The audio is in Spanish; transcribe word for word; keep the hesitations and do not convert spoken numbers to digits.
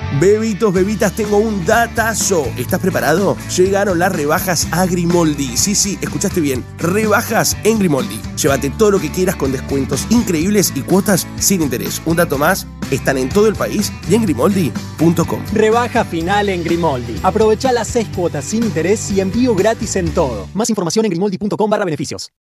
Bebitos, bebitas, tengo un datazo. ¿Estás preparado? Llegaron las rebajas a Grimoldi. Sí, sí, escuchaste bien. Rebajas en Grimoldi. Llévate todo lo que quieras con descuentos increíbles y cuotas sin interés. Un dato más, están en todo el país y en grimoldi punto com. Rebaja final en Grimoldi. Aprovecha las seis cuotas sin interés y envío gratis en todo. Más información en grimoldi punto com barra beneficios.